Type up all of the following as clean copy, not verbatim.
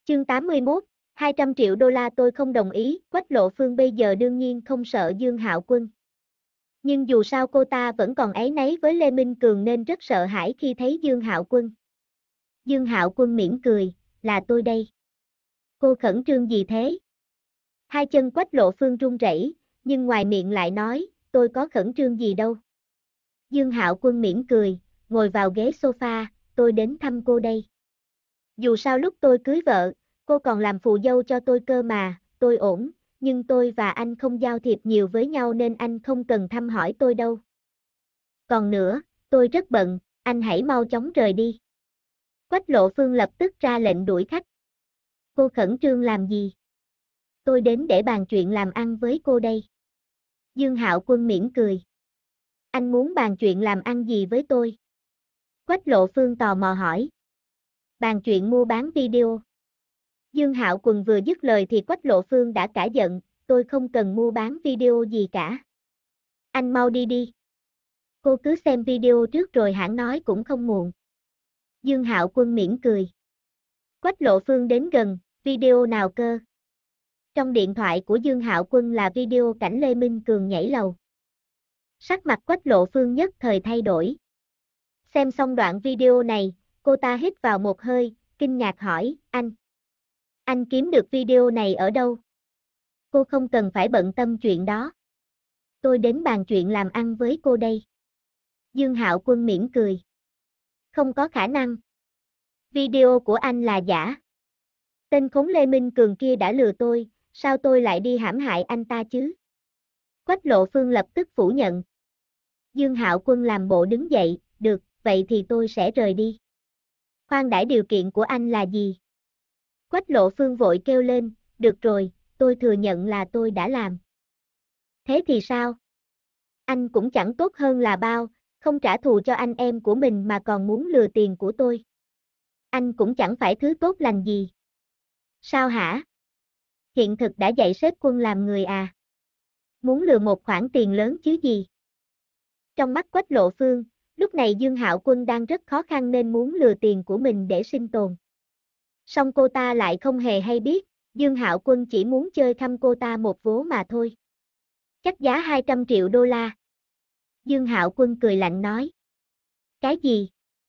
Chương 81, 200 triệu đô la tôi không đồng ý, Quách Lộ Phương bây giờ đương nhiên không sợ Dương Hạo Quân. Nhưng dù sao cô ta vẫn còn áy náy với Lê Minh Cường nên rất sợ hãi khi thấy Dương Hạo Quân. Dương Hạo Quân mỉm cười, là tôi đây. Cô khẩn trương gì thế? Hai chân Quách Lộ Phương run rẩy, nhưng ngoài miệng lại nói, tôi có khẩn trương gì đâu. Dương Hạo Quân mỉm cười, ngồi vào ghế sofa, tôi đến thăm cô đây. Dù sao lúc tôi cưới vợ, cô còn làm phù dâu cho tôi cơ mà, tôi ổn, nhưng tôi và anh không giao thiệp nhiều với nhau nên anh không cần thăm hỏi tôi đâu. Còn nữa, tôi rất bận, anh hãy mau chóng rời đi. Quách Lộ Phương lập tức ra lệnh đuổi khách. Cô khẩn trương làm gì? Tôi đến để bàn chuyện làm ăn với cô đây. Dương Hạo Quân mỉm cười. Anh muốn bàn chuyện làm ăn gì với tôi? Quách Lộ Phương tò mò hỏi. Bàn chuyện mua bán video. Dương Hạo Quân vừa dứt lời thì Quách Lộ Phương đã cả giận, tôi không cần mua bán video gì cả. Anh mau đi đi. Cô cứ xem video trước rồi hãng nói cũng không muộn. Dương Hạo Quân mỉm cười. Quách Lộ Phương đến gần, video nào cơ? Trong điện thoại của Dương Hạo Quân là video cảnh Lê Minh Cường nhảy lầu. Sắc mặt Quách Lộ Phương nhất thời thay đổi. Xem xong đoạn video này, cô ta hít vào một hơi, kinh ngạc hỏi, anh kiếm được video này ở đâu? Cô không cần phải bận tâm chuyện đó. Tôi đến bàn chuyện làm ăn với cô đây. Dương Hạo Quân mỉm cười. Không có khả năng. Video của anh là giả. Tên khốn Lê Minh Cường kia đã lừa tôi, sao tôi lại đi hãm hại anh ta chứ? Quách Lộ Phương lập tức phủ nhận. Dương Hạo Quân làm bộ đứng dậy, được, vậy thì tôi sẽ rời đi. Khoan đã, điều kiện của anh là gì? Quách Lộ Phương vội kêu lên, được rồi, tôi thừa nhận là tôi đã làm. Thế thì sao? Anh cũng chẳng tốt hơn là bao, không trả thù cho anh em của mình mà còn muốn lừa tiền của tôi. Anh cũng chẳng phải thứ tốt lành gì. Sao hả? Hiện thực đã dạy sếp Quân làm người à? Muốn lừa một khoản tiền lớn chứ gì? Trong mắt Quách Lộ Phương, lúc này Dương Hạo Quân đang rất khó khăn nên muốn lừa tiền của mình để sinh tồn. Song cô ta lại không hề hay biết, Dương Hạo Quân chỉ muốn chơi thăm cô ta một vố mà thôi. Chắc giá 200 triệu đô la. Dương Hạo Quân cười lạnh nói. Cái gì?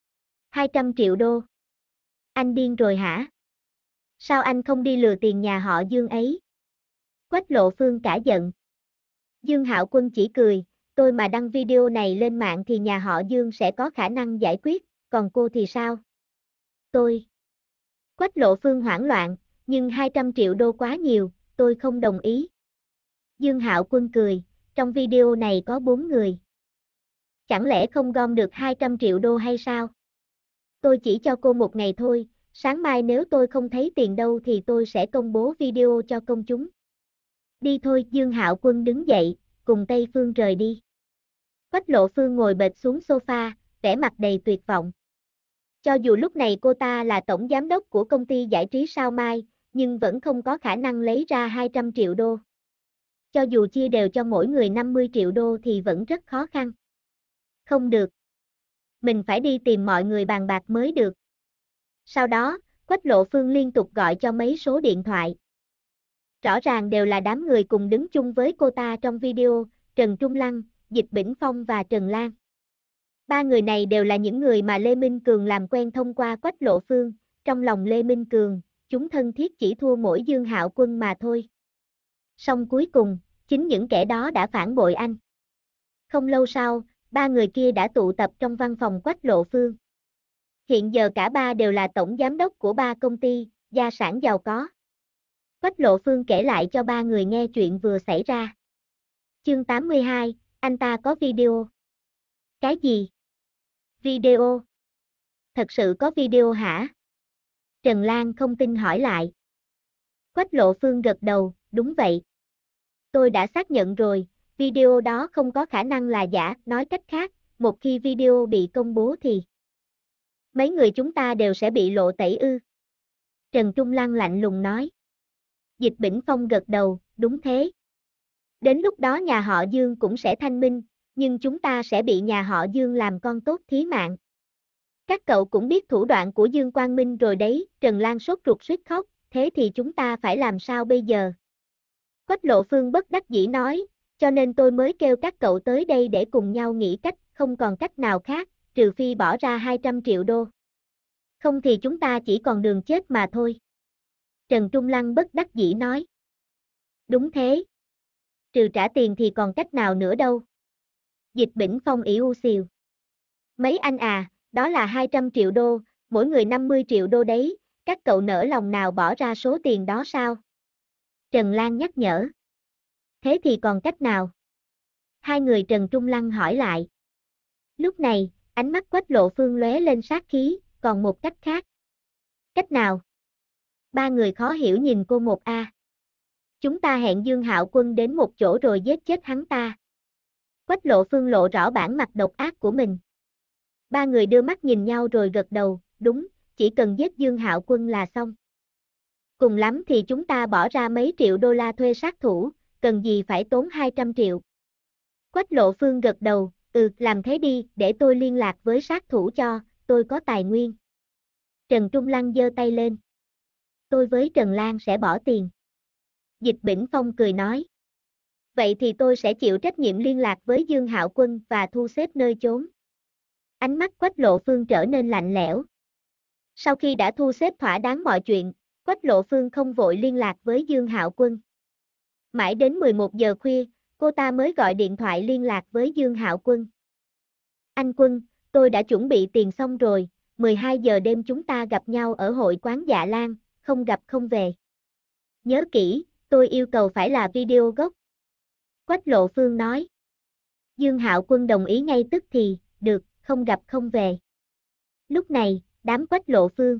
200 triệu đô? Anh điên rồi hả? Sao anh không đi lừa tiền nhà họ Dương ấy? Quách Lộ Phương cả giận. Dương Hạo Quân chỉ cười, tôi mà đăng video này lên mạng thì nhà họ Dương sẽ có khả năng giải quyết, còn cô thì sao? Tôi. Quách Lộ Phương hoảng loạn, nhưng 200 triệu đô quá nhiều, tôi không đồng ý. Dương Hạo Quân cười, trong video này có 4 người. Chẳng lẽ không gom được 200 triệu đô hay sao? Tôi chỉ cho cô một ngày thôi, sáng mai nếu tôi không thấy tiền đâu thì tôi sẽ công bố video cho công chúng. Đi thôi, Dương Hạo Quân đứng dậy, cùng Tây Phương rời đi. Quách Lộ Phương ngồi bệt xuống sofa, vẻ mặt đầy tuyệt vọng. Cho dù lúc này cô ta là tổng giám đốc của công ty giải trí Sao Mai, nhưng vẫn không có khả năng lấy ra 200 triệu đô. Cho dù chia đều cho mỗi người 50 triệu đô thì vẫn rất khó khăn. Không được. Mình phải đi tìm mọi người bàn bạc mới được. Sau đó, Quách Lộ Phương liên tục gọi cho mấy số điện thoại. Rõ ràng đều là đám người cùng đứng chung với cô ta trong video, Trần Trung Lăng, Dịch Bỉnh Phong và Trần Lan. Ba người này đều là những người mà Lê Minh Cường làm quen thông qua Quách Lộ Phương, trong lòng Lê Minh Cường, chúng thân thiết chỉ thua mỗi Dương Hạo Quân mà thôi. Song cuối cùng, chính những kẻ đó đã phản bội anh. Không lâu sau, ba người kia đã tụ tập trong văn phòng Quách Lộ Phương. Hiện giờ cả ba đều là tổng giám đốc của ba công ty, gia sản giàu có. Quách Lộ Phương kể lại cho ba người nghe chuyện vừa xảy ra. Chương 82, anh ta có video. Cái gì? Video? Thật sự có video hả? Trần Lan không tin hỏi lại. Quách Lộ Phương gật đầu, đúng vậy. Tôi đã xác nhận rồi, video đó không có khả năng là giả, nói cách khác, một khi video bị công bố thì mấy người chúng ta đều sẽ bị lộ tẩy ư. Trần Trung Lăng lạnh lùng nói. Dịch Bỉnh Phong gật đầu, đúng thế. Đến lúc đó nhà họ Dương cũng sẽ thanh minh, nhưng chúng ta sẽ bị nhà họ Dương làm con tốt thí mạng. Các cậu cũng biết thủ đoạn của Dương Quang Minh rồi đấy, Trần Lan sốt ruột suýt khóc, thế thì chúng ta phải làm sao bây giờ? Quách Lộ Phương bất đắc dĩ nói, cho nên tôi mới kêu các cậu tới đây để cùng nhau nghĩ cách, không còn cách nào khác, trừ phi bỏ ra 200 triệu đô. Không thì chúng ta chỉ còn đường chết mà thôi. Trần Trung Lăng bất đắc dĩ nói. Đúng thế. Trừ trả tiền thì còn cách nào nữa đâu. Dịch Bỉnh Phong ỷ u xìu. Mấy anh à, đó là 200 triệu đô, mỗi người 50 triệu đô đấy, các cậu nỡ lòng nào bỏ ra số tiền đó sao? Trần Lan nhắc nhở. Thế thì còn cách nào? Hai người Trần Trung Lăng hỏi lại. Lúc này, ánh mắt Quách Lộ Phương lóe lên sát khí, còn một cách khác. Cách nào? Ba người khó hiểu nhìn cô một a. Chúng ta hẹn Dương Hạo Quân đến một chỗ rồi giết chết hắn ta. Quách Lộ Phương lộ rõ bản mặt độc ác của mình. Ba người đưa mắt nhìn nhau rồi gật đầu, đúng, chỉ cần giết Dương Hạo Quân là xong. Cùng lắm thì chúng ta bỏ ra mấy triệu đô la thuê sát thủ, cần gì phải tốn 200 triệu. Quách Lộ Phương gật đầu, làm thế đi, để tôi liên lạc với sát thủ cho, tôi có tài nguyên. Trần Trung Lăng giơ tay lên. Tôi với Trần Lan sẽ bỏ tiền. Dịch Bỉnh Phong cười nói. Vậy thì tôi sẽ chịu trách nhiệm liên lạc với Dương Hạo Quân và thu xếp nơi chốn. Ánh mắt Quách Lộ Phương trở nên lạnh lẽo. Sau khi đã thu xếp thỏa đáng mọi chuyện, Quách Lộ Phương không vội liên lạc với Dương Hạo Quân. Mãi đến 11 giờ khuya, cô ta mới gọi điện thoại liên lạc với Dương Hạo Quân. Anh Quân, tôi đã chuẩn bị tiền xong rồi, 12 giờ đêm chúng ta gặp nhau ở hội quán Dạ Lan, không gặp không về. Nhớ kỹ, tôi yêu cầu phải là video gốc. Quách Lộ Phương nói. Dương Hạo Quân đồng ý ngay tức thì, được, không gặp không về. Lúc này, đám Quách Lộ Phương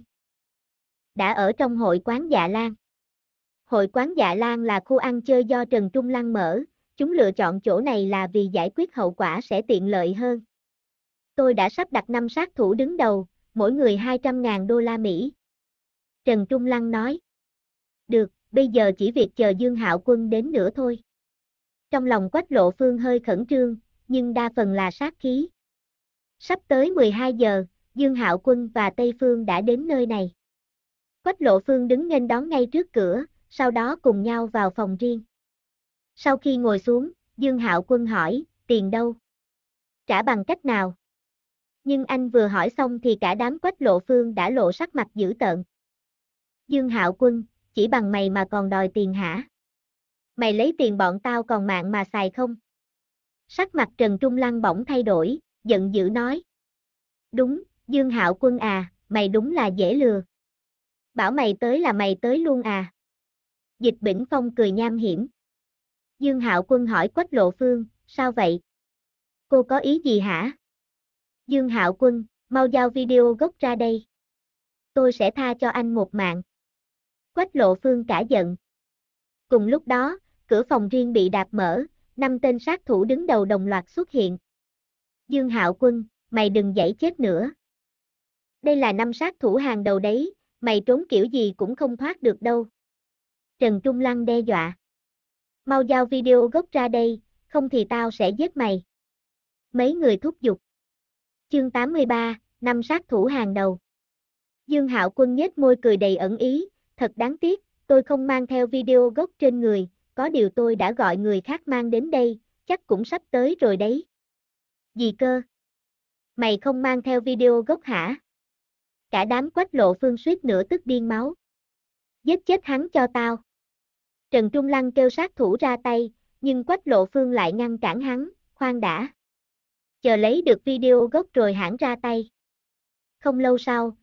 đã ở trong hội quán Dạ Lan. Hội quán Dạ Lan là khu ăn chơi do Trần Trung Lăng mở, chúng lựa chọn chỗ này là vì giải quyết hậu quả sẽ tiện lợi hơn. Tôi đã sắp đặt 5 sát thủ đứng đầu, mỗi người 200.000 đô la Mỹ. Trần Trung Lăng nói. Được, bây giờ chỉ việc chờ Dương Hạo Quân đến nữa thôi. Trong lòng Quách Lộ Phương hơi khẩn trương, nhưng đa phần là sát khí. Sắp tới 12 giờ, Dương Hạo Quân và Tây Phương đã đến nơi này. Quách Lộ Phương đứng nghênh đón ngay trước cửa, sau đó cùng nhau vào phòng riêng. Sau khi ngồi xuống, Dương Hạo Quân hỏi, tiền đâu? Trả bằng cách nào? Nhưng anh vừa hỏi xong thì cả đám Quách Lộ Phương đã lộ sắc mặt dữ tợn. Dương Hạo Quân, chỉ bằng mày mà còn đòi tiền hả? Mày lấy tiền bọn tao còn mạng mà xài không? Sắc mặt Trần Trung Lăng bỗng thay đổi, giận dữ nói. Đúng, Dương Hạo Quân à, mày đúng là dễ lừa. Bảo mày tới là mày tới luôn à? Dịch Bỉnh Phong cười nham hiểm. Dương Hạo Quân hỏi Quách Lộ Phương, sao vậy? Cô có ý gì hả? Dương Hạo Quân, mau giao video gốc ra đây. Tôi sẽ tha cho anh một mạng. Quách Lộ Phương cả giận. Cùng lúc đó, cửa phòng riêng bị đạp mở, 5 tên sát thủ đứng đầu đồng loạt xuất hiện. Dương Hạo Quân, mày đừng giãy chết nữa. Đây là 5 sát thủ hàng đầu đấy, mày trốn kiểu gì cũng không thoát được đâu. Trần Trung Lăng đe dọa. Mau giao video gốc ra đây, không thì tao sẽ giết mày. Mấy người thúc giục. Chương 83, 5 sát thủ hàng đầu. Dương Hạo Quân nhếch môi cười đầy ẩn ý, thật đáng tiếc, tôi không mang theo video gốc trên người, có điều tôi đã gọi người khác mang đến đây, chắc cũng sắp tới rồi đấy. Gì cơ? Mày không mang theo video gốc hả? Cả đám Quách Lộ Phương suýt nữa tức điên máu. Giết chết hắn cho tao. Trần Trung Lăng kêu sát thủ ra tay, nhưng Quách Lộ Phương lại ngăn cản hắn, khoan đã. Chờ lấy được video gốc rồi hãng ra tay. Không lâu sau,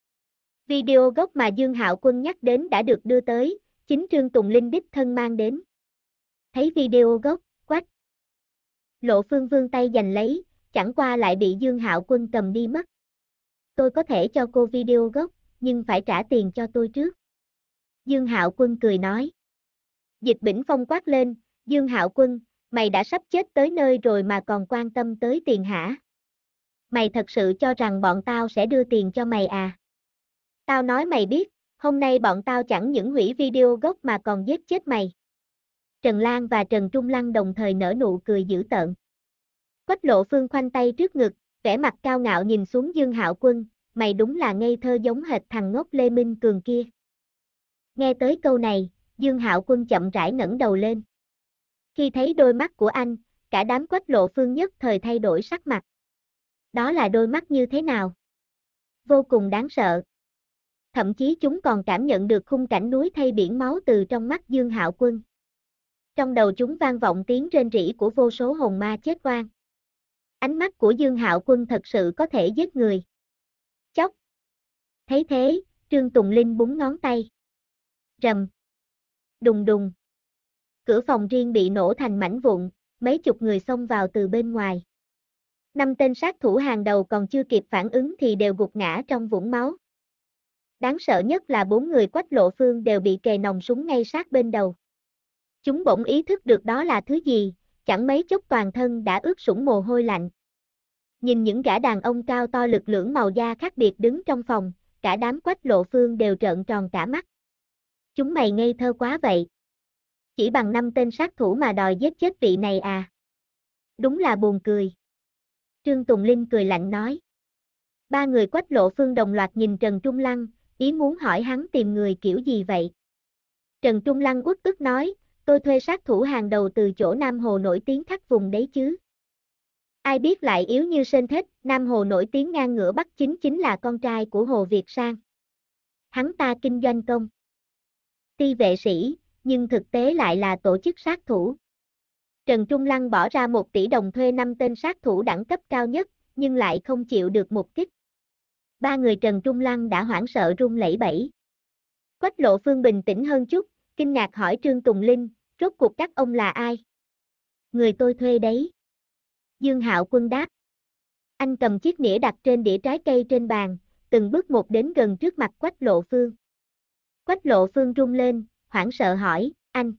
video gốc mà Dương Hạo Quân nhắc đến đã được đưa tới, chính Trương Tùng Linh đích thân mang đến. Thấy video gốc, Quách Lộ Phương vươn tay giành lấy, chẳng qua lại bị Dương Hạo Quân cầm đi mất. Tôi có thể cho cô video gốc, nhưng phải trả tiền cho tôi trước. Dương Hạo Quân cười nói. Dịch Bỉnh Phong quát lên, Dương Hạo Quân, mày đã sắp chết tới nơi rồi mà còn quan tâm tới tiền hả? Mày thật sự cho rằng bọn tao sẽ đưa tiền cho mày à? Tao nói mày biết, hôm nay bọn tao chẳng những hủy video gốc mà còn giết chết mày. Trần Lan và Trần Trung Lăng đồng thời nở nụ cười dữ tợn. Quách Lộ Phương khoanh tay trước ngực, vẻ mặt cao ngạo nhìn xuống Dương Hạo Quân, mày đúng là ngây thơ giống hệt thằng ngốc Lê Minh Cường kia. Nghe tới câu này, Dương Hạo Quân chậm rãi ngẩng đầu lên. Khi thấy đôi mắt của anh, cả đám Quách Lộ Phương nhất thời thay đổi sắc mặt. Đó là đôi mắt như thế nào? Vô cùng đáng sợ. Thậm chí chúng còn cảm nhận được khung cảnh núi thay biển máu từ trong mắt Dương Hạo Quân. Trong đầu chúng vang vọng tiếng rên rỉ của vô số hồn ma chết oan. Ánh mắt của Dương Hạo Quân thật sự có thể giết người. Chốc. Thấy thế, Trương Tùng Linh búng ngón tay. Rầm. Đùng đùng. Cửa phòng riêng bị nổ thành mảnh vụn, mấy chục người xông vào từ bên ngoài. 5 tên sát thủ hàng đầu còn chưa kịp phản ứng thì đều gục ngã trong vũng máu. Đáng sợ nhất là 4 người Quách Lộ Phương đều bị kề nòng súng ngay sát bên đầu. Chúng bỗng ý thức được đó là thứ gì, chẳng mấy chốc toàn thân đã ướt sũng mồ hôi lạnh. Nhìn những gã đàn ông cao to lực lưỡng màu da khác biệt đứng trong phòng, cả đám Quách Lộ Phương đều trợn tròn cả mắt. Chúng mày ngây thơ quá vậy. Chỉ bằng 5 tên sát thủ mà đòi giết chết vị này à? Đúng là buồn cười. Trương Tùng Linh cười lạnh nói. 3 người Quách Lộ Phương đồng loạt nhìn Trần Trung Lăng, ý muốn hỏi hắn tìm người kiểu gì vậy. Trần Trung Lăng uất ức nói, tôi thuê sát thủ hàng đầu từ chỗ Nam Hồ nổi tiếng khắp vùng đấy chứ. Ai biết lại yếu như sên thết, Nam Hồ nổi tiếng ngang ngửa Bắc chính là con trai của Hồ Việt Sang. Hắn ta kinh doanh công ty vệ sĩ, nhưng thực tế lại là tổ chức sát thủ. Trần Trung Lăng bỏ ra 1 tỷ đồng thuê 5 tên sát thủ đẳng cấp cao nhất, nhưng lại không chịu được một kích. 3 người Trần Trung Lăng đã hoảng sợ run lẩy bẩy. Quách Lộ Phương bình tĩnh hơn chút, kinh ngạc hỏi Trương Tùng Linh, rốt cuộc các ông là ai? Người tôi thuê đấy. Dương Hạo Quân đáp. Anh cầm chiếc nĩa đặt trên đĩa trái cây trên bàn, từng bước một đến gần trước mặt Quách Lộ Phương. Quách Lộ Phương run lên, hoảng sợ hỏi,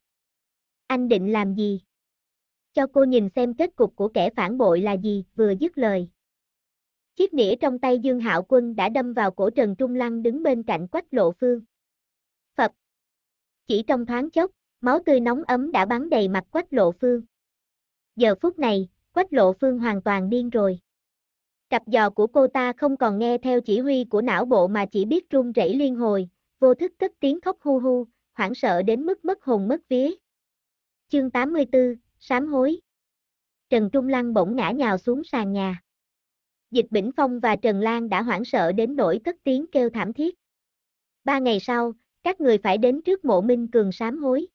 anh định làm gì? Cho cô nhìn xem kết cục của kẻ phản bội là gì, vừa dứt lời. Chiếc nĩa trong tay Dương Hạo Quân đã đâm vào cổ Trần Trung Lăng đứng bên cạnh Quách Lộ Phương. Phập. Chỉ trong thoáng chốc, máu tươi nóng ấm đã bắn đầy mặt Quách Lộ Phương. Giờ phút này, Quách Lộ Phương hoàn toàn điên rồi. Cặp giò của cô ta không còn nghe theo chỉ huy của não bộ mà chỉ biết run rẩy liên hồi, vô thức cất tiếng khóc hu hu, hoảng sợ đến mức mất hồn mất vía. Chương 84, sám hối. Trần Trung Lăng bỗng ngã nhào xuống sàn nhà. Dịch Bỉnh Phong và Trần Lan đã hoảng sợ đến nỗi cất tiếng kêu thảm thiết. 3 ngày sau, các người phải đến trước mộ Minh Cường sám hối.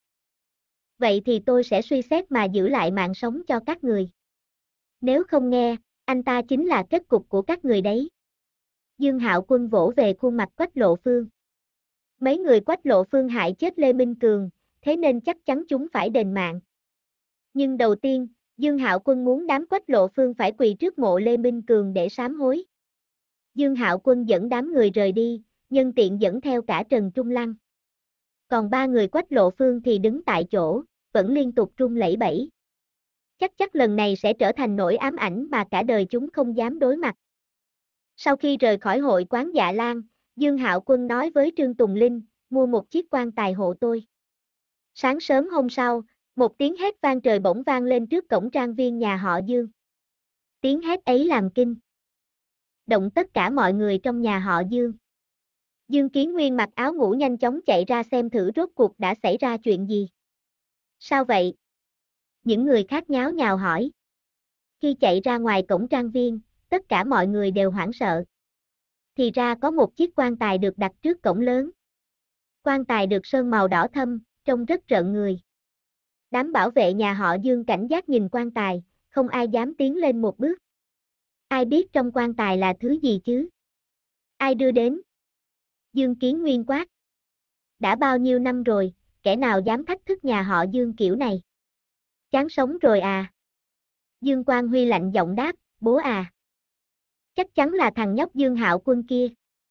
Vậy thì tôi sẽ suy xét mà giữ lại mạng sống cho các người. Nếu không nghe, anh ta chính là kết cục của các người đấy. Dương Hạo Quân vỗ về khuôn mặt Quách Lộ Phương. Mấy người Quách Lộ Phương hại chết Lê Minh Cường, thế nên chắc chắn chúng phải đền mạng. Nhưng đầu tiên, Dương Hạo Quân muốn đám Quách Lộ Phương phải quỳ trước mộ Lê Minh Cường để sám hối. Dương Hạo Quân dẫn đám người rời đi, nhân tiện dẫn theo cả Trần Trung Lăng. Còn 3 người Quách Lộ Phương thì đứng tại chỗ, vẫn liên tục run lẩy bẩy. Chắc lần này sẽ trở thành nỗi ám ảnh mà cả đời chúng không dám đối mặt. Sau khi rời khỏi hội quán Dạ Lan, Dương Hạo Quân nói với Trương Tùng Linh, mua một chiếc quan tài hộ tôi. Sáng sớm hôm sau, một tiếng hét vang trời bỗng vang lên trước cổng trang viên nhà họ Dương. Tiếng hét ấy làm kinh động tất cả mọi người trong nhà họ Dương. Dương Kiến Nguyên mặc áo ngủ nhanh chóng chạy ra xem thử rốt cuộc đã xảy ra chuyện gì. Sao vậy? Những người khác nháo nhào hỏi. Khi chạy ra ngoài cổng trang viên, tất cả mọi người đều hoảng sợ. Thì ra có một chiếc quan tài được đặt trước cổng lớn. Quan tài được sơn màu đỏ thâm, trông rất rợn người. Đám bảo vệ nhà họ Dương cảnh giác nhìn quan tài, không ai dám tiến lên một bước. Ai biết trong quan tài là thứ gì chứ? Ai đưa đến? Dương Kiến Nguyên quát. Đã bao nhiêu năm rồi, kẻ nào dám thách thức nhà họ Dương kiểu này? Chán sống rồi à? Dương Quang Huy lạnh giọng đáp, bố à. Chắc chắn là thằng nhóc Dương Hạo Quân kia.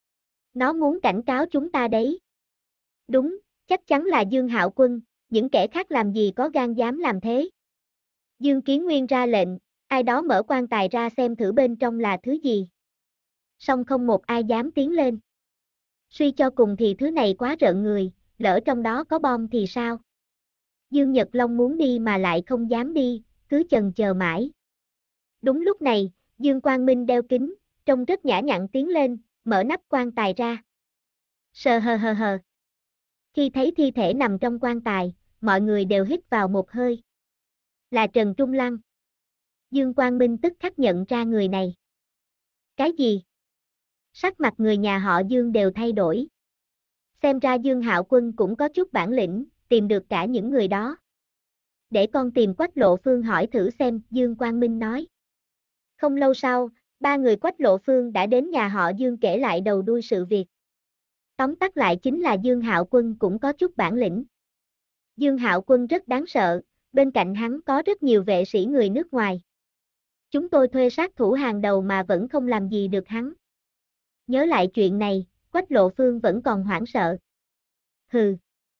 Nó muốn cảnh cáo chúng ta đấy. Đúng, chắc chắn là Dương Hạo Quân, những kẻ khác làm gì có gan dám làm thế. Dương Kiến Nguyên ra lệnh, ai đó mở quan tài ra xem thử bên trong là thứ gì. Song không một ai dám tiến lên. Suy cho cùng thì thứ này quá rợn người, lỡ trong đó có bom thì sao? Dương Nhật Long muốn đi mà lại không dám đi, cứ chần chờ mãi. Đúng lúc này, Dương Quang Minh đeo kính, trông rất nhã nhặn tiến lên, mở nắp quan tài ra. Sờ hờ hờ hờ. Khi thấy thi thể nằm trong quan tài, mọi người đều hít vào một hơi. Là Trần Trung Lăng. Dương Quang Minh tức khắc nhận ra người này. Cái gì? Sắc mặt người nhà họ Dương đều thay đổi. Xem ra Dương Hạo Quân cũng có chút bản lĩnh, tìm được cả những người đó. Để con tìm Quách Lộ Phương hỏi thử xem, Dương Quang Minh nói. Không lâu sau, ba người Quách Lộ Phương đã đến nhà họ Dương kể lại đầu đuôi sự việc. Tóm tắt lại chính là Dương Hạo Quân cũng có chút bản lĩnh. Dương Hạo Quân rất đáng sợ, bên cạnh hắn có rất nhiều vệ sĩ người nước ngoài. Chúng tôi thuê sát thủ hàng đầu mà vẫn không làm gì được hắn. Nhớ lại chuyện này, Quách Lộ Phương vẫn còn hoảng sợ. Hừ.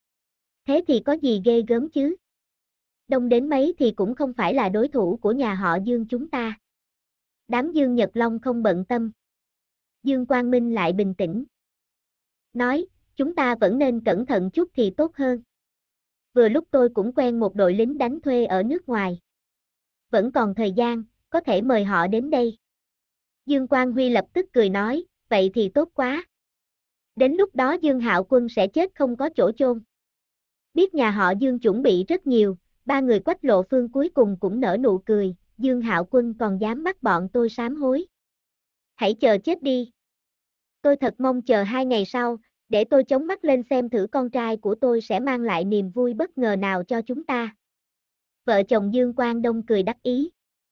Thế thì có gì ghê gớm chứ? Đông đến mấy thì cũng không phải là đối thủ của nhà họ Dương chúng ta. Đám Dương Nhật Long không bận tâm. Dương Quang Minh lại bình tĩnh. Nói, chúng ta vẫn nên cẩn thận chút thì tốt hơn. Vừa lúc tôi cũng quen một đội lính đánh thuê ở nước ngoài. Vẫn còn thời gian, có thể mời họ đến đây. Dương Quang Huy lập tức cười nói, vậy thì tốt quá. Đến lúc đó Dương Hạo Quân sẽ chết không có chỗ chôn. Biết nhà họ Dương chuẩn bị rất nhiều, ba người Quách Lộ Phương cuối cùng cũng nở nụ cười, Dương Hạo Quân còn dám bắt bọn tôi sám hối. Hãy chờ chết đi. Tôi thật mong chờ 2 ngày sau, để tôi chống mắt lên xem thử con trai của tôi sẽ mang lại niềm vui bất ngờ nào cho chúng ta. Vợ chồng Dương Quang Đông cười đắc ý.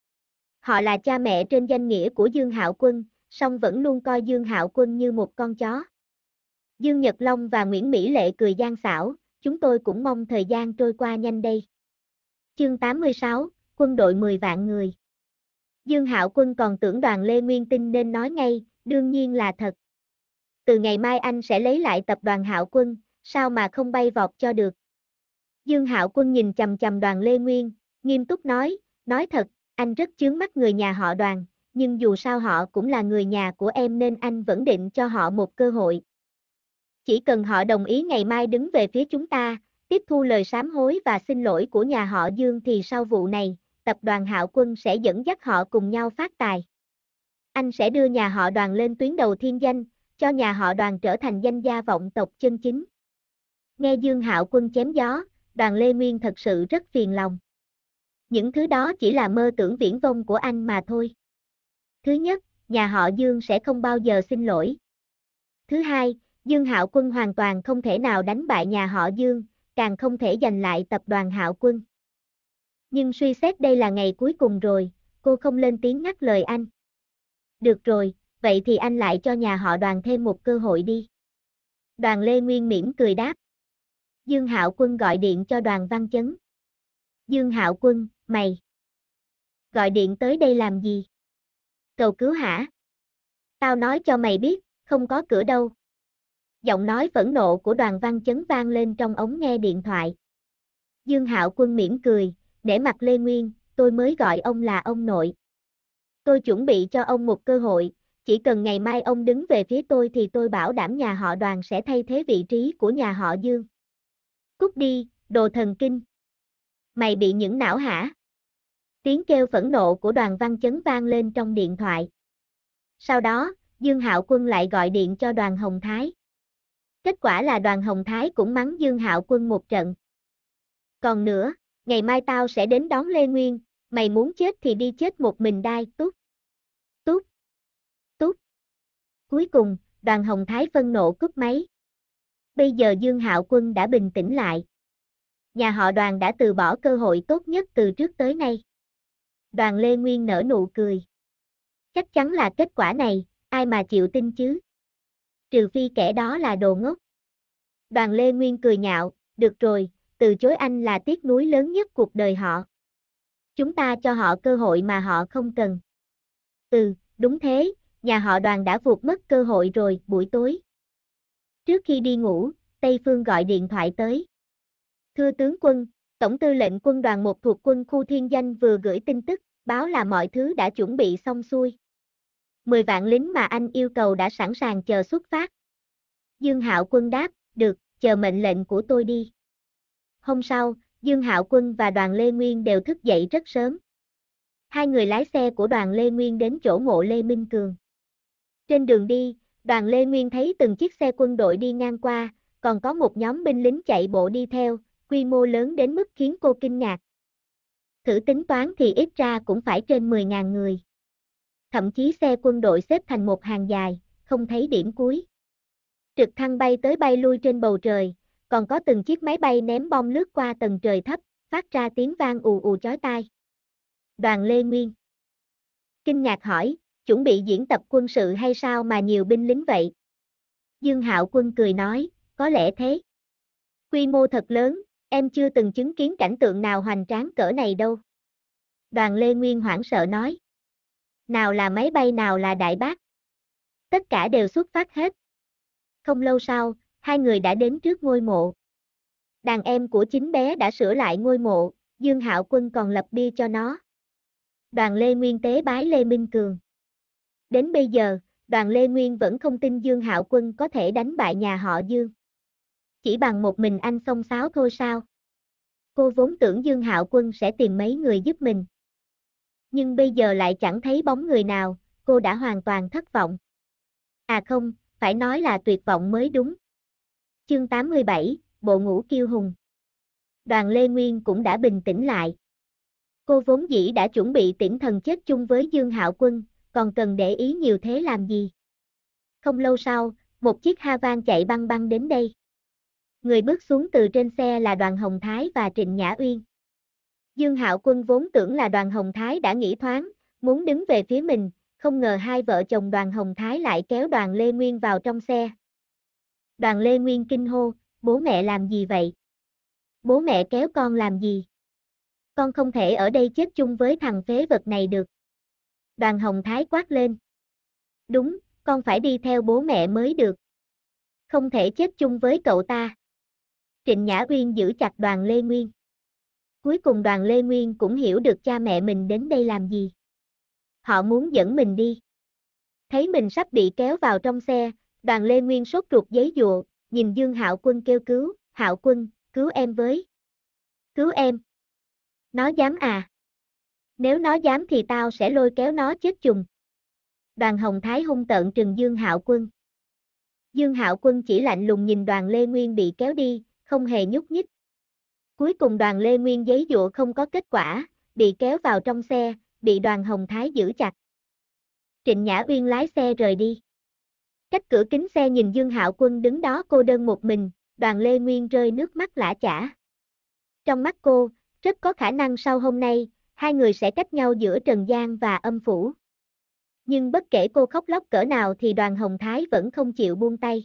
Họ là cha mẹ trên danh nghĩa của Dương Hạo Quân, song vẫn luôn coi Dương Hạo Quân như một con chó. Dương Nhật Long và Nguyễn Mỹ Lệ cười gian xảo, chúng tôi cũng mong thời gian trôi qua nhanh đây. Chương 86, quân đội 10 vạn người. Dương Hạo Quân còn tưởng Đoàn Lê Nguyên tin nên nói ngay, đương nhiên là thật. Từ ngày mai anh sẽ lấy lại tập đoàn Hạo Quân, sao mà không bay vọt cho được. Dương Hạo Quân nhìn chằm chằm Đoàn Lê Nguyên, nghiêm túc nói thật, anh rất chướng mắt người nhà họ Đoàn, nhưng dù sao họ cũng là người nhà của em nên anh vẫn định cho họ một cơ hội. Chỉ cần họ đồng ý ngày mai đứng về phía chúng ta, tiếp thu lời sám hối và xin lỗi của nhà họ Dương thì sau vụ này, tập đoàn Hạo Quân sẽ dẫn dắt họ cùng nhau phát tài. Anh sẽ đưa nhà họ Đoàn lên tuyến đầu thiên danh, cho nhà họ Đoàn trở thành danh gia vọng tộc chân chính. Nghe Dương Hạo Quân chém gió, Đoàn Lê Nguyên thật sự rất phiền lòng. Những thứ đó chỉ là mơ tưởng viển vông của anh mà thôi. Thứ nhất, nhà họ Dương sẽ không bao giờ xin lỗi. Thứ hai, Dương Hạo Quân hoàn toàn không thể nào đánh bại nhà họ Dương, càng không thể giành lại tập đoàn Hạo Quân. Nhưng suy xét đây là ngày cuối cùng rồi, cô không lên tiếng ngắt lời anh. Được rồi, vậy thì anh lại cho nhà họ Đoàn thêm một cơ hội đi. Đoàn Lê Nguyên mỉm cười đáp. Dương Hạo Quân gọi điện cho Đoàn Văn Chấn. Dương Hạo Quân, mày gọi điện tới đây làm gì? Cầu cứu hả? Tao nói cho mày biết, không có cửa đâu. Giọng nói phẫn nộ của Đoàn Văn Chấn vang lên trong ống nghe điện thoại. Dương Hạo Quân mỉm cười, nể mặt Lê Nguyên, tôi mới gọi ông là ông nội. Tôi chuẩn bị cho ông một cơ hội, chỉ cần ngày mai ông đứng về phía tôi thì tôi bảo đảm nhà họ Đoàn sẽ thay thế vị trí của nhà họ Dương. Cút đi, đồ thần kinh. Mày bị những não hả? Tiếng kêu phẫn nộ của Đoàn Văn Chấn vang lên trong điện thoại. Sau đó, Dương Hạo Quân lại gọi điện cho Đoàn Hồng Thái. Kết quả là Đoàn Hồng Thái cũng mắng Dương Hạo Quân một trận. Còn nữa, ngày mai tao sẽ đến đón Lê Nguyên, mày muốn chết thì đi chết một mình đai, tút. Tút. Tút. Cuối cùng, Đoàn Hồng Thái phân nộ cúp máy. Bây giờ Dương Hạo Quân đã bình tĩnh lại. Nhà họ Đoàn đã từ bỏ cơ hội tốt nhất từ trước tới nay. Đoàn Lê Nguyên nở nụ cười. Chắc chắn là kết quả này, ai mà chịu tin chứ? Trừ phi kẻ đó là đồ ngốc. Đoàn Lê Nguyên cười nhạo, được rồi, từ chối anh là tiếc nuối lớn nhất cuộc đời họ. Chúng ta cho họ cơ hội mà họ không cần. Đúng thế, nhà họ Đoàn đã vụt mất cơ hội rồi. Buổi tối. Trước khi đi ngủ, Tây Phương gọi điện thoại tới. Thưa tướng quân, Tổng tư lệnh quân đoàn 1 thuộc quân khu Thiên Danh vừa gửi tin tức, báo là mọi thứ đã chuẩn bị xong xuôi. 10 vạn lính mà anh yêu cầu đã sẵn sàng chờ xuất phát. Dương Hạo Quân đáp, được, chờ mệnh lệnh của tôi đi. Hôm sau, Dương Hạo Quân và Đoàn Lê Nguyên đều thức dậy rất sớm. Hai người lái xe của Đoàn Lê Nguyên đến chỗ mộ Lê Minh Cường. Trên đường đi, Đoàn Lê Nguyên thấy từng chiếc xe quân đội đi ngang qua, còn có một nhóm binh lính chạy bộ đi theo, quy mô lớn đến mức khiến cô kinh ngạc. Thử tính toán thì ít ra cũng phải trên 10.000 người. Thậm chí xe quân đội xếp thành một hàng dài, không thấy điểm cuối. Trực thăng bay tới bay lui trên bầu trời, còn có từng chiếc máy bay ném bom lướt qua tầng trời thấp, phát ra tiếng vang ù ù chói tai. Đoàn Lê Nguyên kinh ngạc hỏi, chuẩn bị diễn tập quân sự hay sao mà nhiều binh lính vậy? Dương Hạo Quân cười nói, có lẽ thế. Quy mô thật lớn, em chưa từng chứng kiến cảnh tượng nào hoành tráng cỡ này đâu. Đoàn Lê Nguyên hoảng sợ nói. Nào là máy bay nào là đại bác. Tất cả đều xuất phát hết. Không lâu sau, hai người đã đến trước ngôi mộ. Đàn em của chính bé đã sửa lại ngôi mộ, Dương Hạo Quân còn lập bia cho nó. Đoàn Lê Nguyên tế bái Lê Minh Cường. Đến bây giờ, Đoàn Lê Nguyên vẫn không tin Dương Hạo Quân có thể đánh bại nhà họ Dương. Chỉ bằng một mình anh xông xáo thôi sao? Cô vốn tưởng Dương Hạo Quân sẽ tìm mấy người giúp mình. Nhưng bây giờ lại chẳng thấy bóng người nào, cô đã hoàn toàn thất vọng. À không, phải nói là tuyệt vọng mới đúng. Chương 87, Bộ Ngũ Kiêu Hùng. Đoàn Lê Nguyên cũng đã bình tĩnh lại. Cô vốn dĩ đã chuẩn bị tiễn thần chết chung với Dương Hạo Quân, còn cần để ý nhiều thế làm gì? Không lâu sau, một chiếc Havan chạy băng băng đến đây. Người bước xuống từ trên xe là Đoàn Hồng Thái và Trịnh Nhã Uyên. Dương Hạo Quân vốn tưởng là Đoàn Hồng Thái đã nghĩ thoáng, muốn đứng về phía mình, không ngờ hai vợ chồng Đoàn Hồng Thái lại kéo Đoàn Lê Nguyên vào trong xe. Đoàn Lê Nguyên kinh hô, bố mẹ làm gì vậy? Bố mẹ kéo con làm gì? Con không thể ở đây chết chung với thằng phế vật này được. Đoàn Hồng Thái quát lên. Đúng, con phải đi theo bố mẹ mới được. Không thể chết chung với cậu ta. Trịnh Nhã Uyên giữ chặt Đoàn Lê Nguyên. Cuối cùng Đoàn Lê Nguyên cũng hiểu được cha mẹ mình đến đây làm gì. Họ muốn dẫn mình đi. Thấy mình sắp bị kéo vào trong xe, Đoàn Lê Nguyên sốt ruột giấy dụa, nhìn Dương Hạo Quân kêu cứu, Hạo Quân, cứu em với. Cứu em. Nó dám à? Nếu nó dám thì tao sẽ lôi kéo nó chết chùng. Đoàn Hồng Thái hung tợn trừng Dương Hạo Quân. Dương Hạo Quân chỉ lạnh lùng nhìn Đoàn Lê Nguyên bị kéo đi, không hề nhúc nhích. Cuối cùng Đoàn Lê Nguyên giấy dụa không có kết quả, bị kéo vào trong xe, bị Đoàn Hồng Thái giữ chặt. Trịnh Nhã Uyên lái xe rời đi. Cách cửa kính xe nhìn Dương Hạo Quân đứng đó cô đơn một mình, Đoàn Lê Nguyên rơi nước mắt lã chã. Trong mắt cô, rất có khả năng sau hôm nay, hai người sẽ cách nhau giữa trần gian và âm phủ. Nhưng bất kể cô khóc lóc cỡ nào thì Đoàn Hồng Thái vẫn không chịu buông tay.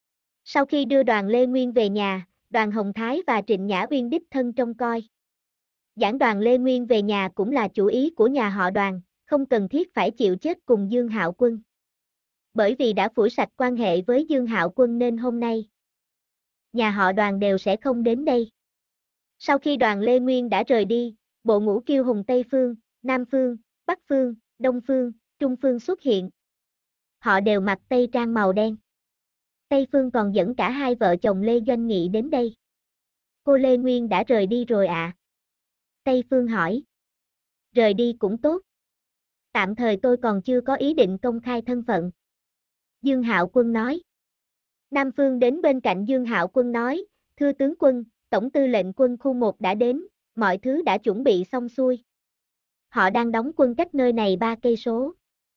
Sau khi đưa Đoàn Lê Nguyên về nhà, Đoàn Hồng Thái và Trịnh Nhã Uyên đích thân trông coi. Dẫn Đoàn Lê Nguyên về nhà cũng là chủ ý của nhà họ Đoàn, không cần thiết phải chịu chết cùng Dương Hạo Quân. Bởi vì đã phủi sạch quan hệ với Dương Hạo Quân nên hôm nay, nhà họ Đoàn đều sẽ không đến đây. Sau khi Đoàn Lê Nguyên đã rời đi, bộ ngũ kiêu hùng Tây Phương, Nam Phương, Bắc Phương, Đông Phương, Trung Phương xuất hiện. Họ đều mặc tây trang màu đen. Tây Phương còn dẫn cả hai vợ chồng Lê Doanh Nghị đến đây. Cô Lê Nguyên đã rời đi rồi ạ. Tây Phương hỏi. Rời đi cũng tốt. Tạm thời tôi còn chưa có ý định công khai thân phận. Dương Hạo Quân nói. Nam Phương đến bên cạnh Dương Hạo Quân nói, thưa tướng quân, Tổng tư lệnh quân khu 1 đã đến, mọi thứ đã chuẩn bị xong xuôi. Họ đang đóng quân cách nơi này 3 cây số.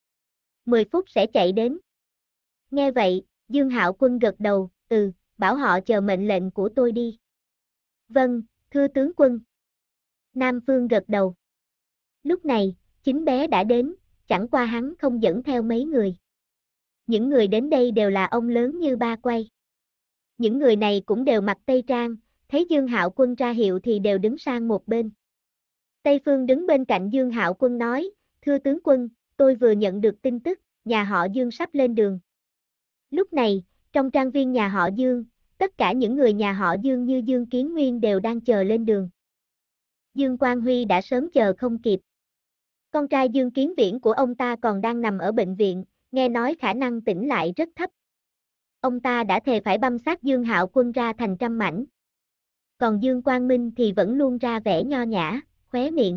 10 phút sẽ chạy đến. Nghe vậy, Dương Hạo Quân gật đầu, bảo họ chờ mệnh lệnh của tôi đi. Vâng, thưa tướng quân. Nam Phương gật đầu. Lúc này, chính bé đã đến, chẳng qua hắn không dẫn theo mấy người. Những người đến đây đều là ông lớn như ba quay. Những người này cũng đều mặc tây trang, thấy Dương Hạo Quân ra hiệu thì đều đứng sang một bên. Tây Phương đứng bên cạnh Dương Hạo Quân nói, thưa tướng quân, tôi vừa nhận được tin tức, nhà họ Dương sắp lên đường. Lúc này, trong trang viên nhà họ Dương, tất cả những người nhà họ Dương như Dương Kiến Nguyên đều đang chờ lên đường. Dương Quang Huy đã sớm chờ không kịp. Con trai Dương Kiến Viễn của ông ta còn đang nằm ở bệnh viện, nghe nói khả năng tỉnh lại rất thấp. Ông ta đã thề phải băm xác Dương Hạo Quân ra thành trăm mảnh. Còn Dương Quang Minh thì vẫn luôn ra vẻ nho nhã, khóe miệng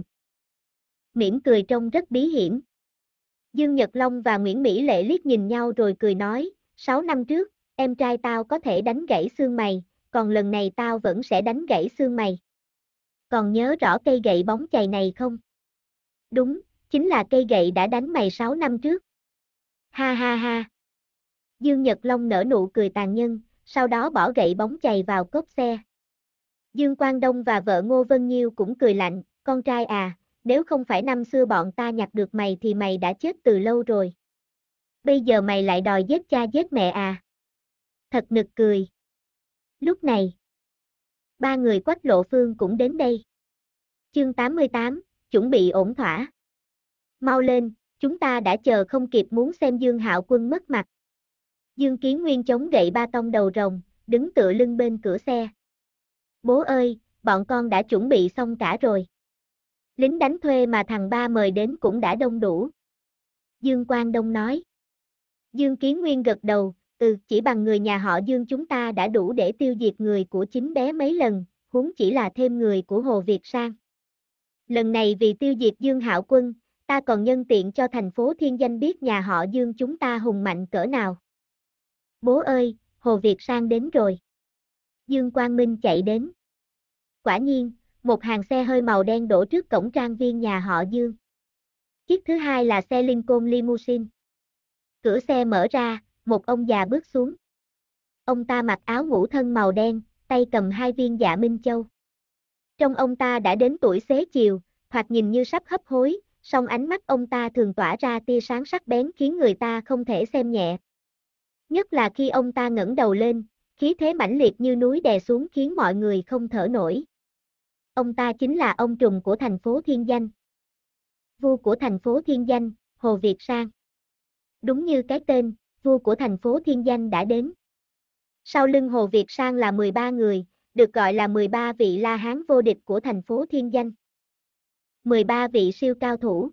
mỉm cười trông rất bí hiểm. Dương Nhật Long và Nguyễn Mỹ Lệ liếc nhìn nhau rồi cười nói, 6 năm trước, em trai tao có thể đánh gãy xương mày, còn lần này tao vẫn sẽ đánh gãy xương mày. Còn nhớ rõ cây gậy bóng chày này không? Đúng, chính là cây gậy đã đánh mày 6 năm trước. Ha ha ha. Dương Nhật Long nở nụ cười tàn nhẫn, sau đó bỏ gậy bóng chày vào cốp xe. Dương Quang Đông và vợ Ngô Vân Nhiêu cũng cười lạnh, con trai à, nếu không phải năm xưa bọn ta nhặt được mày thì mày đã chết từ lâu rồi. Bây giờ mày lại đòi giết cha giết mẹ à? Thật nực cười. Lúc này, ba người Quách Lộ Phương cũng đến đây. Chương 88, chuẩn bị ổn thỏa. Mau lên, chúng ta đã chờ không kịp muốn xem Dương Hạo Quân mất mặt. Dương Kiến Nguyên chống gậy ba tông đầu rồng, đứng tựa lưng bên cửa xe. Bố ơi, bọn con đã chuẩn bị xong cả rồi. Lính đánh thuê mà thằng ba mời đến cũng đã đông đủ. Dương Quang Đông nói. Dương Kiến Nguyên gật đầu, chỉ bằng người nhà họ Dương chúng ta đã đủ để tiêu diệt người của chính bé mấy lần, huống chỉ là thêm người của Hồ Việt Sang. Lần này vì tiêu diệt Dương Hạo Quân, ta còn nhân tiện cho thành phố Thiên Danh biết nhà họ Dương chúng ta hùng mạnh cỡ nào. Bố ơi, Hồ Việt Sang đến rồi. Dương Quang Minh chạy đến. Quả nhiên, một hàng xe hơi màu đen đổ trước cổng trang viên nhà họ Dương. Chiếc thứ hai là xe Lincoln Limousine. Cửa xe mở ra, một ông già bước xuống. Ông ta mặc áo ngủ thân màu đen, tay cầm 2 viên Dạ Minh Châu. Trông ông ta đã đến tuổi xế chiều, thoạt nhìn như sắp hấp hối, song ánh mắt ông ta thường tỏa ra tia sáng sắc bén khiến người ta không thể xem nhẹ. Nhất là khi ông ta ngẩng đầu lên, khí thế mãnh liệt như núi đè xuống khiến mọi người không thở nổi. Ông ta chính là ông trùm của thành phố Thiên Danh. Vua của thành phố Thiên Danh, Hồ Việt Sang. Đúng như cái tên, vua của thành phố Thiên Danh đã đến. Sau lưng Hồ Việt Sang là 13 người, được gọi là 13 vị La Hán vô địch của thành phố Thiên Danh. 13 vị siêu cao thủ.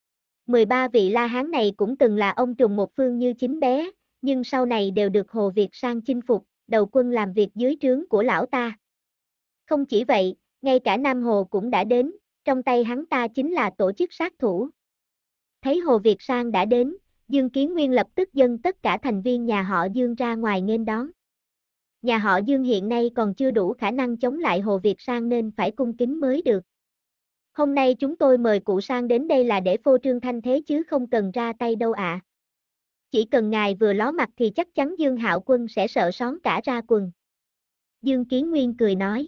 13 vị La Hán này cũng từng là ông trùm một phương như chính bé, nhưng sau này đều được Hồ Việt Sang chinh phục, đầu quân làm việc dưới trướng của lão ta. Không chỉ vậy, ngay cả Nam Hồ cũng đã đến, trong tay hắn ta chính là tổ chức sát thủ. Thấy Hồ Việt Sang đã đến, Dương Kiến Nguyên lập tức dâng tất cả thành viên nhà họ Dương ra ngoài nghênh đón. Nhà họ Dương hiện nay còn chưa đủ khả năng chống lại Hồ Việt Sang nên phải cung kính mới được. Hôm nay chúng tôi mời cụ Sang đến đây là để phô trương thanh thế chứ không cần ra tay đâu ạ. Chỉ cần ngài vừa ló mặt thì chắc chắn Dương Hạo Quân sẽ sợ són cả ra quần. Dương Kiến Nguyên cười nói.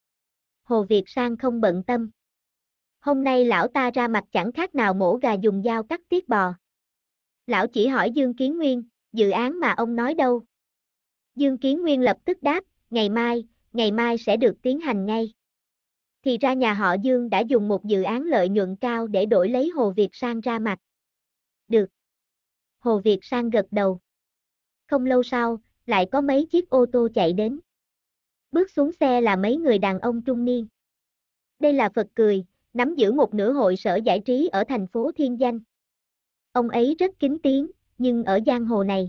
Hồ Việt Sang không bận tâm. Hôm nay lão ta ra mặt chẳng khác nào mổ gà dùng dao cắt tiết bò. Lão chỉ hỏi Dương Kiến Nguyên, dự án mà ông nói đâu? Dương Kiến Nguyên lập tức đáp, ngày mai sẽ được tiến hành ngay. Thì ra nhà họ Dương đã dùng một dự án lợi nhuận cao để đổi lấy Hồ Việt Sang ra mặt. Được. Hồ Việt Sang gật đầu. Không lâu sau, lại có mấy chiếc ô tô chạy đến. Bước xuống xe là mấy người đàn ông trung niên. Đây là Phật Cười, nắm giữ một nửa hội sở giải trí ở thành phố Thiên Danh. Ông ấy rất kín tiếng, nhưng ở giang hồ này,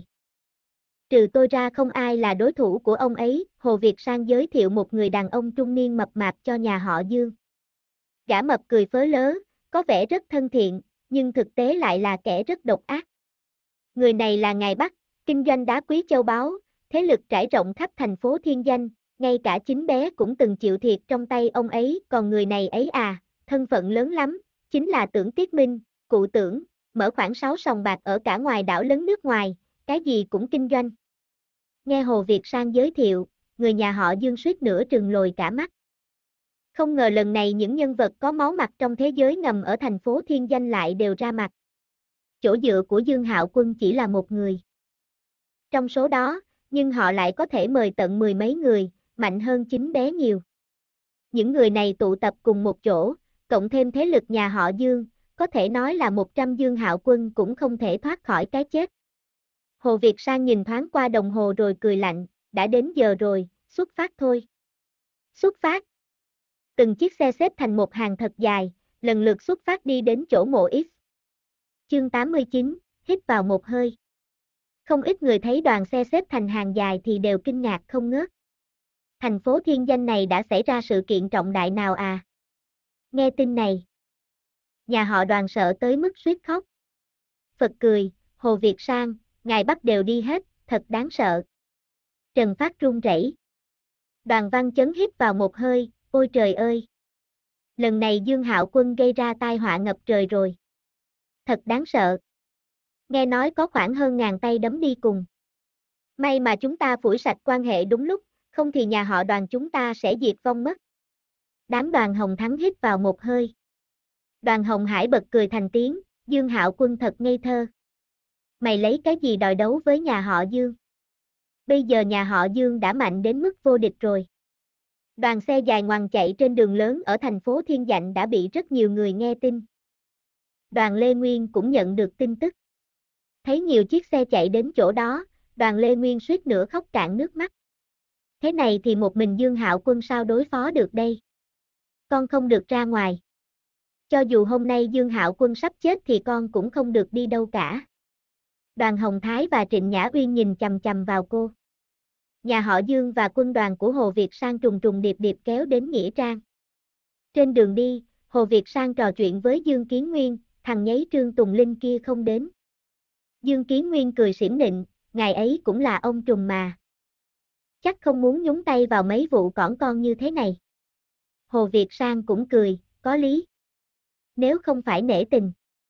trừ tôi ra không ai là đối thủ của ông ấy. Hồ Việt Sang giới thiệu một người đàn ông trung niên mập mạp cho nhà họ Dương. Gã mập cười phớ lớ, có vẻ rất thân thiện, nhưng thực tế lại là kẻ rất độc ác. Người này là Ngài Bắc, kinh doanh đá quý châu báu, thế lực trải rộng khắp thành phố Thiên Danh, ngay cả chính bé cũng từng chịu thiệt trong tay ông ấy. Còn người này ấy à, thân phận lớn lắm, chính là Tưởng Tiết Minh, cụ Tưởng, mở khoảng 6 sòng bạc ở cả ngoài đảo lớn nước ngoài, cái gì cũng kinh doanh. Nghe Hồ Việt Sang giới thiệu, người nhà họ Dương suýt nữa trừng lồi cả mắt. Không ngờ lần này những nhân vật có máu mặt trong thế giới ngầm ở thành phố Thiên Danh lại đều ra mặt. Chỗ dựa của Dương Hạo Quân chỉ là một người. Trong số đó, nhưng họ lại có thể mời tận 10 mấy người, mạnh hơn chính bé nhiều. Những người này tụ tập cùng một chỗ, cộng thêm thế lực nhà họ Dương, có thể nói là 100 Dương Hạo Quân cũng không thể thoát khỏi cái chết. Hồ Việt Sang nhìn thoáng qua đồng hồ rồi cười lạnh, đã đến giờ rồi, xuất phát thôi. Xuất phát. Từng chiếc xe xếp thành một hàng thật dài, lần lượt xuất phát đi đến chỗ mộ X. Chương 89, hít vào một hơi. Không ít người thấy đoàn xe xếp thành hàng dài thì đều kinh ngạc không ngớt. Thành phố Thiên Danh này đã xảy ra sự kiện trọng đại nào à? Nghe tin này, nhà họ Đoàn sợ tới mức suýt khóc. Phật Cười, Hồ Việt Sang, Ngài Bắc đều đi hết, thật đáng sợ. Trần Phát run rẩy. Đoàn Văn Chấn hít vào một hơi, ôi trời ơi. Lần này Dương Hạo Quân gây ra tai họa ngập trời rồi. Thật đáng sợ. Nghe nói có khoảng hơn ngàn tay đấm đi cùng. May mà chúng ta phủi sạch quan hệ đúng lúc, không thì nhà họ Đoàn chúng ta sẽ diệt vong mất. Đám Đoàn Hồng Thắng hít vào một hơi. Đoàn Hồng Hải bật cười thành tiếng, Dương Hạo Quân thật ngây thơ. Mày lấy cái gì đòi đấu với nhà họ Dương? Bây giờ nhà họ Dương đã mạnh đến mức vô địch rồi. Đoàn xe dài ngoằn chạy trên đường lớn ở thành phố Thiên Dạnh đã bị rất nhiều người nghe tin. Đoàn Lê Nguyên cũng nhận được tin tức. Thấy nhiều chiếc xe chạy đến chỗ đó, Đoàn Lê Nguyên suýt nữa khóc cạn nước mắt. Thế này thì một mình Dương Hạo Quân sao đối phó được đây? Con không được ra ngoài. Cho dù hôm nay Dương Hạo Quân sắp chết thì con cũng không được đi đâu cả. Đoàn Hồng Thái và Trịnh Nhã Uyên nhìn chằm chằm vào cô. Nhà họ Dương và quân đoàn của Hồ Việt Sang trùng trùng điệp điệp kéo đến Nghĩa Trang. Trên đường đi, Hồ Việt Sang trò chuyện với Dương Kiến Nguyên, thằng nhấy Trương Tùng Linh kia không đến. Dương Kiến Nguyên cười xỉm nịnh, ngài ấy cũng là ông trùm mà. Chắc không muốn nhúng tay vào mấy vụ cỏn con như thế này. Hồ Việt Sang cũng cười, có lý. Nếu không phải nể tình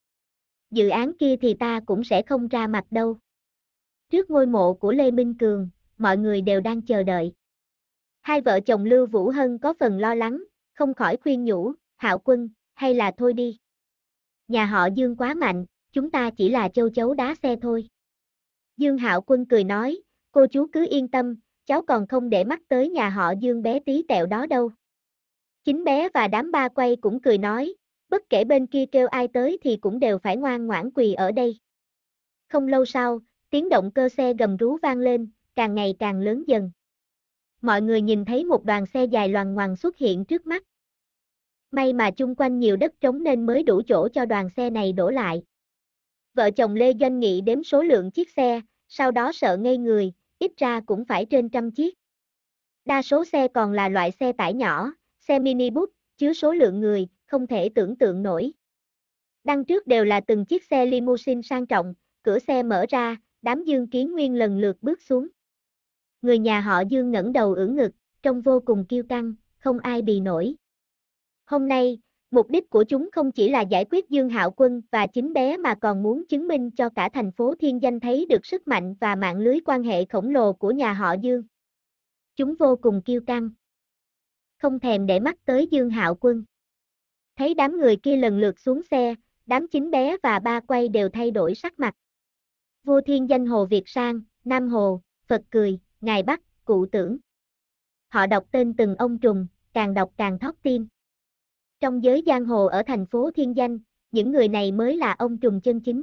dự án kia thì ta cũng sẽ không ra mặt đâu. Trước ngôi mộ của Lê Minh Cường, mọi người đều đang chờ đợi. Hai vợ chồng Lưu Vũ Hân có phần lo lắng, không khỏi khuyên nhủ, Hạo Quân, hay là thôi đi. Nhà họ Dương quá mạnh, chúng ta chỉ là châu chấu đá xe thôi. Dương Hạo Quân cười nói, cô chú cứ yên tâm, cháu còn không để mắt tới nhà họ Dương bé tí tẹo đó đâu. Chính bé và đám ba quay cũng cười nói, bất kể bên kia kêu ai tới thì cũng đều phải ngoan ngoãn quỳ ở đây. Không lâu sau, tiếng động cơ xe gầm rú vang lên, càng ngày càng lớn dần. Mọi người nhìn thấy một đoàn xe dài loằng ngoằng xuất hiện trước mắt. May mà chung quanh nhiều đất trống nên mới đủ chỗ cho đoàn xe này đổ lại. Vợ chồng Lê Doanh Nghị đếm số lượng chiếc xe, sau đó sợ ngây người, ít ra cũng phải trên 100 chiếc. Đa số xe còn là loại xe tải nhỏ, xe mini bus, chứa số lượng người, không thể tưởng tượng nổi. Đằng trước đều là từng chiếc xe limousine sang trọng, cửa xe mở ra, đám Dương Kiến Nguyên lần lượt bước xuống. Người nhà họ Dương ngẩng đầu ưỡn ngực, trông vô cùng kiêu căng, không ai bì nổi. Hôm nay, mục đích của chúng không chỉ là giải quyết Dương Hạo Quân và chính bé mà còn muốn chứng minh cho cả thành phố Thiên Danh thấy được sức mạnh và mạng lưới quan hệ khổng lồ của nhà họ Dương. Chúng vô cùng kiêu căng. Không thèm để mắt tới Dương Hạo Quân. Thấy đám người kia lần lượt xuống xe, đám chính bé và ba quay đều thay đổi sắc mặt. Vua Thiên Danh Hồ Việt Sang, Nam Hồ, Phật cười, Ngài Bắc, Cụ Tưởng. Họ đọc tên từng ông trùm, càng đọc càng thót tim. Trong giới giang hồ ở thành phố Thiên Danh, những người này mới là ông trùm chân chính.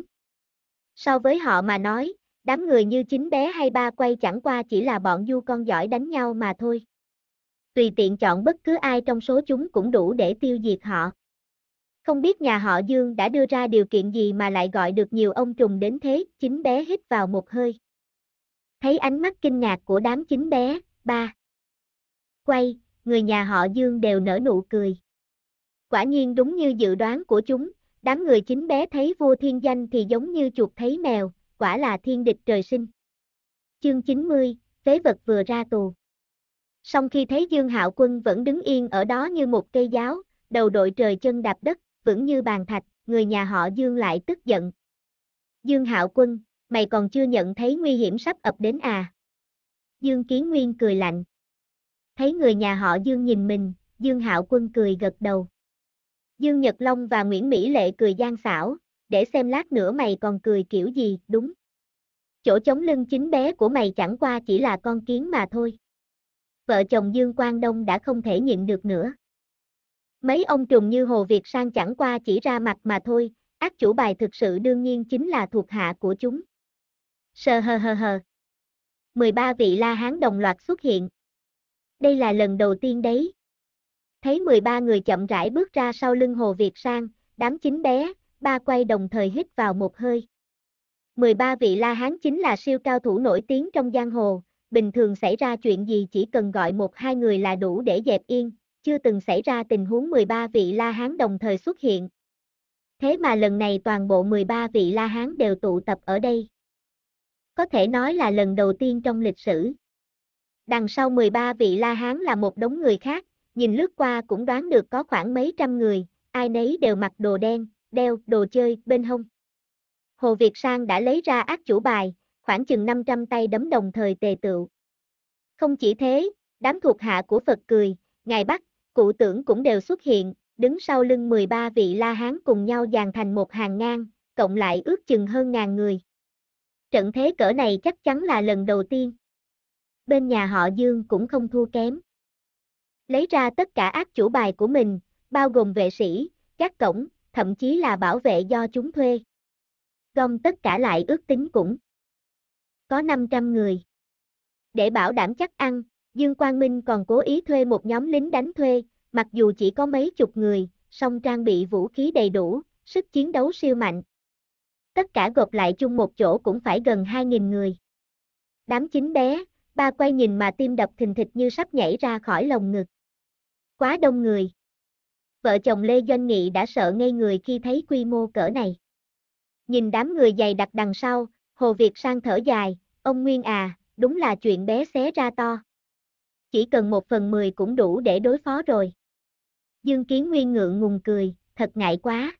So với họ mà nói, đám người như chính bé hay ba quay chẳng qua chỉ là bọn du con giỏi đánh nhau mà thôi. Tùy tiện chọn bất cứ ai trong số chúng cũng đủ để tiêu diệt họ. Không biết nhà họ Dương đã đưa ra điều kiện gì mà lại gọi được nhiều ông trùm đến thế, chính bé hít vào một hơi. Thấy ánh mắt kinh ngạc của đám chính bé, ba quay, người nhà họ Dương đều nở nụ cười. Quả nhiên đúng như dự đoán của chúng, đám người chính bé thấy vua Thiên Danh thì giống như chuột thấy mèo, quả là thiên địch trời sinh. Chương 90, phế vật vừa ra tù. Song khi thấy Dương Hạo Quân vẫn đứng yên ở đó như một cây giáo, đầu đội trời chân đạp đất, vững như bàn thạch, người nhà họ Dương lại tức giận. Dương Hạo Quân, mày còn chưa nhận thấy nguy hiểm sắp ập đến à? Dương Kiến Nguyên cười lạnh. Thấy người nhà họ Dương nhìn mình, Dương Hạo Quân cười gật đầu. Dương Nhật Long và Nguyễn Mỹ Lệ cười gian xảo, để xem lát nữa mày còn cười kiểu gì, đúng. Chỗ chống lưng chính bé của mày chẳng qua chỉ là con kiến mà thôi. Vợ chồng Dương Quang Đông đã không thể nhịn được nữa. Mấy ông trùm như Hồ Việt Sang chẳng qua chỉ ra mặt mà thôi, ác chủ bài thực sự đương nhiên chính là thuộc hạ của chúng. Sờ hờ hờ hờ. 13 vị La Hán đồng loạt xuất hiện. Đây là lần đầu tiên đấy. Thấy 13 người chậm rãi bước ra sau lưng Hồ Việt Sang, đám chính bé, ba quay đồng thời hít vào một hơi. 13 vị La Hán chính là siêu cao thủ nổi tiếng trong giang hồ, bình thường xảy ra chuyện gì chỉ cần gọi một hai người là đủ để dẹp yên, chưa từng xảy ra tình huống 13 vị La Hán đồng thời xuất hiện. Thế mà lần này toàn bộ 13 vị La Hán đều tụ tập ở đây. Có thể nói là lần đầu tiên trong lịch sử. Đằng sau 13 vị La Hán là một đống người khác, nhìn lướt qua cũng đoán được có khoảng mấy trăm người, ai nấy đều mặc đồ đen, đeo đồ chơi bên hông. Hồ Việt Sang đã lấy ra ác chủ bài, khoảng chừng 500 tay đấm đồng thời tề tựu. Không chỉ thế, đám thuộc hạ của Phật cười, Ngài Bắc, Cụ Tưởng cũng đều xuất hiện, đứng sau lưng 13 vị La Hán cùng nhau dàn thành một hàng ngang, cộng lại ước chừng hơn ngàn người. Trận thế cỡ này chắc chắn là lần đầu tiên. Bên nhà họ Dương cũng không thua kém. Lấy ra tất cả ác chủ bài của mình, bao gồm vệ sĩ, gác cổng, thậm chí là bảo vệ do chúng thuê. Gom tất cả lại ước tính cũng có 500 người. Để bảo đảm chắc ăn, Dương Quang Minh còn cố ý thuê một nhóm lính đánh thuê, mặc dù chỉ có mấy chục người, song trang bị vũ khí đầy đủ, sức chiến đấu siêu mạnh. Tất cả gộp lại chung một chỗ cũng phải gần 2.000 người. Đám chính bé, ba quay nhìn mà tim đập thình thịch như sắp nhảy ra khỏi lồng ngực. Quá đông người. Vợ chồng Lê Doanh Nghị đã sợ ngây người khi thấy quy mô cỡ này. Nhìn đám người dày đặc đằng sau, Hồ Việt Sang thở dài, ông Nguyên à, đúng là chuyện bé xé ra to. Chỉ cần 1/10 cũng đủ để đối phó rồi. Dương Kiến Nguyên ngượng ngùng cười, thật ngại quá.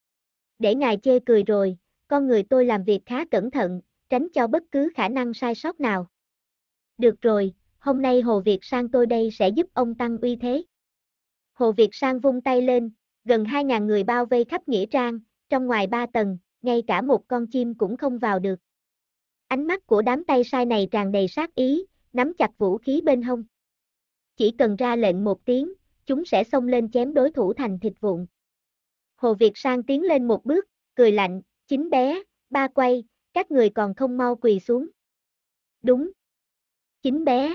Để ngài chê cười rồi, con người tôi làm việc khá cẩn thận, tránh cho bất cứ khả năng sai sót nào. Được rồi, hôm nay Hồ Việt Sang tôi đây sẽ giúp ông tăng uy thế. Hồ Việt Sang vung tay lên, gần 2.000 người bao vây khắp nghĩa trang, trong ngoài 3 tầng, ngay cả một con chim cũng không vào được. Ánh mắt của đám tay sai này tràn đầy sát ý, nắm chặt vũ khí bên hông. Chỉ cần ra lệnh một tiếng, chúng sẽ xông lên chém đối thủ thành thịt vụn. Hồ Việt Sang tiến lên một bước, cười lạnh, Chính bé, ba quay, các người còn không mau quỳ xuống. Đúng. Chính bé.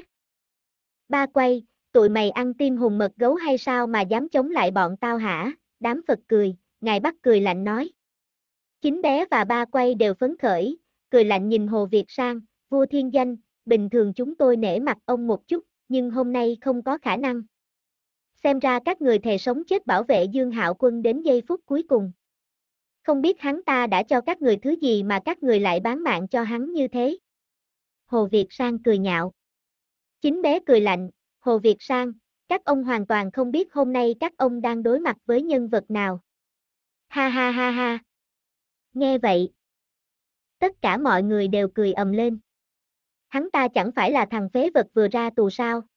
Ba quay, tụi mày ăn tim hùng mật gấu hay sao mà dám chống lại bọn tao hả? Đám Phật cười, Ngài Bắc cười lạnh nói. Chính bé và ba quay đều phấn khởi, cười lạnh nhìn Hồ Việt Sang, vua thiên danh, bình thường chúng tôi nể mặt ông một chút, nhưng hôm nay không có khả năng. Xem ra các người thề sống chết bảo vệ Dương Hạo Quân đến giây phút cuối cùng. Không biết hắn ta đã cho các người thứ gì mà các người lại bán mạng cho hắn như thế. Hồ Việt Sang cười nhạo. Chính bé cười lạnh, Hồ Việt Sang, các ông hoàn toàn không biết hôm nay các ông đang đối mặt với nhân vật nào. Ha ha ha ha. Nghe vậy, tất cả mọi người đều cười ầm lên. Hắn ta chẳng phải là thằng phế vật vừa ra tù sao?